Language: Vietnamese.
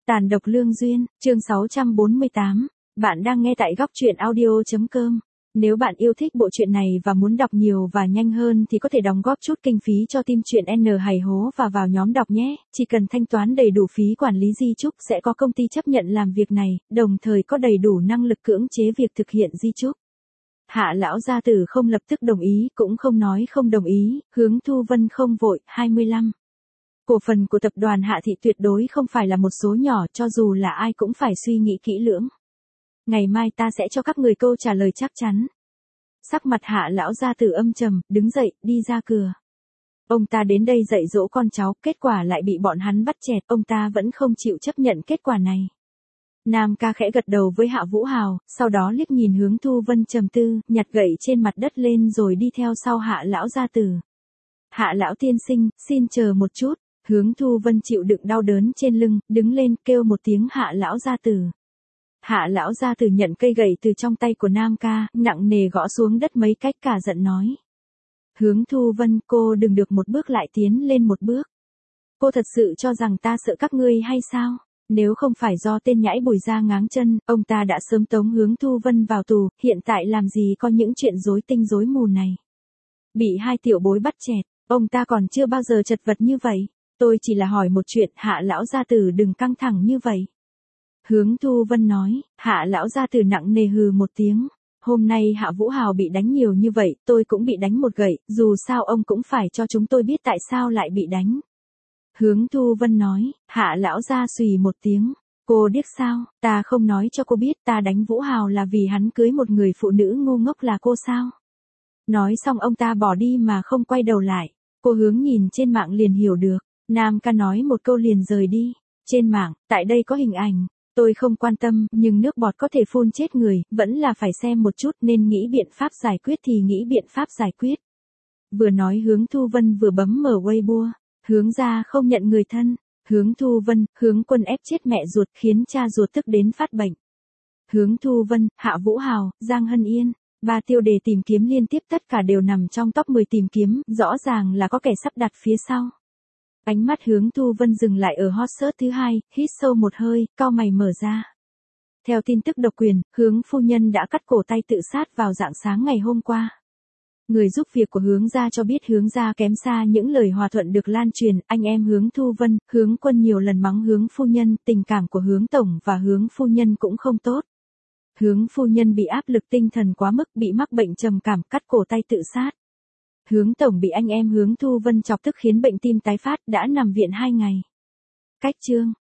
Tàn độc lương duyên, chương 648. Bạn đang nghe tại góc truyện audio.com. Nếu bạn yêu thích bộ truyện này và muốn đọc nhiều và nhanh hơn thì có thể đóng góp chút kinh phí cho team truyện N Hài Hố và vào nhóm đọc nhé. Chỉ cần thanh toán đầy đủ phí quản lý di chúc sẽ có công ty chấp nhận làm việc này, đồng thời có đầy đủ năng lực cưỡng chế việc thực hiện di chúc. Hạ lão gia tử không lập tức đồng ý, cũng không nói không đồng ý, Hướng Thu Vân không vội. 25. Cổ phần của tập đoàn Hạ Thị tuyệt đối không phải là một số nhỏ, cho dù là ai cũng phải suy nghĩ kỹ lưỡng. Ngày mai ta sẽ cho các người câu trả lời chắc chắn. Sắc mặt Hạ lão gia tử âm trầm, đứng dậy, đi ra cửa. Ông ta đến đây dạy dỗ con cháu, kết quả lại bị bọn hắn bắt chẹt, ông ta vẫn không chịu chấp nhận kết quả này. Nam ca khẽ gật đầu với Hạ Vũ Hào, sau đó liếc nhìn Hướng Thu Vân trầm tư, nhặt gậy trên mặt đất lên rồi đi theo sau Hạ lão gia tử. Hạ lão tiên sinh, xin chờ một chút. Hướng Thu Vân chịu đựng đau đớn trên lưng, đứng lên kêu một tiếng Hạ lão gia tử. Hạ lão gia tử nhận cây gậy từ trong tay của Nam ca, nặng nề gõ xuống đất mấy cách, cả giận nói. Hướng Thu Vân, cô đừng được một bước lại tiến lên một bước. Cô thật sự cho rằng ta sợ các ngươi hay sao? Nếu không phải do tên nhãi Bùi ra ngáng chân, ông ta đã sớm tống Hướng Thu Vân vào tù, hiện tại làm gì có những chuyện rối tinh rối mù này. Bị hai tiểu bối bắt chẹt, ông ta còn chưa bao giờ chật vật như vậy. Tôi chỉ là hỏi một chuyện, Hạ lão gia tử đừng căng thẳng như vậy. Hướng Thu Vân nói. Hạ lão gia tử nặng nề hừ một tiếng. Hôm nay Hạ Vũ Hào bị đánh nhiều như vậy, tôi cũng bị đánh một gậy, dù sao ông cũng phải cho chúng tôi biết tại sao lại bị đánh. Hướng Thu Vân nói. Hạ lão gia xùy một tiếng. Cô điếc sao, ta không nói cho cô biết ta đánh Vũ Hào là vì hắn cưới một người phụ nữ ngu ngốc là cô sao? Nói xong ông ta bỏ đi mà không quay đầu lại. Cô Hướng nhìn trên mạng liền hiểu được. Nam ca nói một câu liền rời đi. Trên mạng, tại đây có hình ảnh. Tôi không quan tâm, nhưng nước bọt có thể phun chết người, vẫn là phải xem một chút, nên nghĩ biện pháp giải quyết thì nghĩ biện pháp giải quyết. Vừa nói Hướng Thu Vân vừa bấm mở Weibo. Hướng gia không nhận người thân. Hướng Thu Vân, Hướng Quân ép chết mẹ ruột khiến cha ruột tức đến phát bệnh. Hướng Thu Vân, Hạ Vũ Hào, Giang Hân Yên. 3 tiêu đề tìm kiếm liên tiếp tất cả đều nằm trong top 10 tìm kiếm, rõ ràng là có kẻ sắp đặt phía sau. Ánh mắt Hướng Thu Vân dừng lại ở hot search thứ 2, hít sâu một hơi, cau mày mở ra. Theo tin tức độc quyền, Hướng phu nhân đã cắt cổ tay tự sát vào rạng sáng ngày hôm qua. Người giúp việc của Hướng gia cho biết Hướng gia kém xa những lời hòa thuận được lan truyền, anh em Hướng Thu Vân, Hướng Quân nhiều lần mắng Hướng phu nhân, tình cảm của Hướng tổng và Hướng phu nhân cũng không tốt. Hướng phu nhân bị áp lực tinh thần quá mức, bị mắc bệnh trầm cảm, cắt cổ tay tự sát. Hướng tổng bị anh em Hướng Thu Vân chọc tức khiến bệnh tim tái phát, đã nằm viện 2 ngày. Cách chương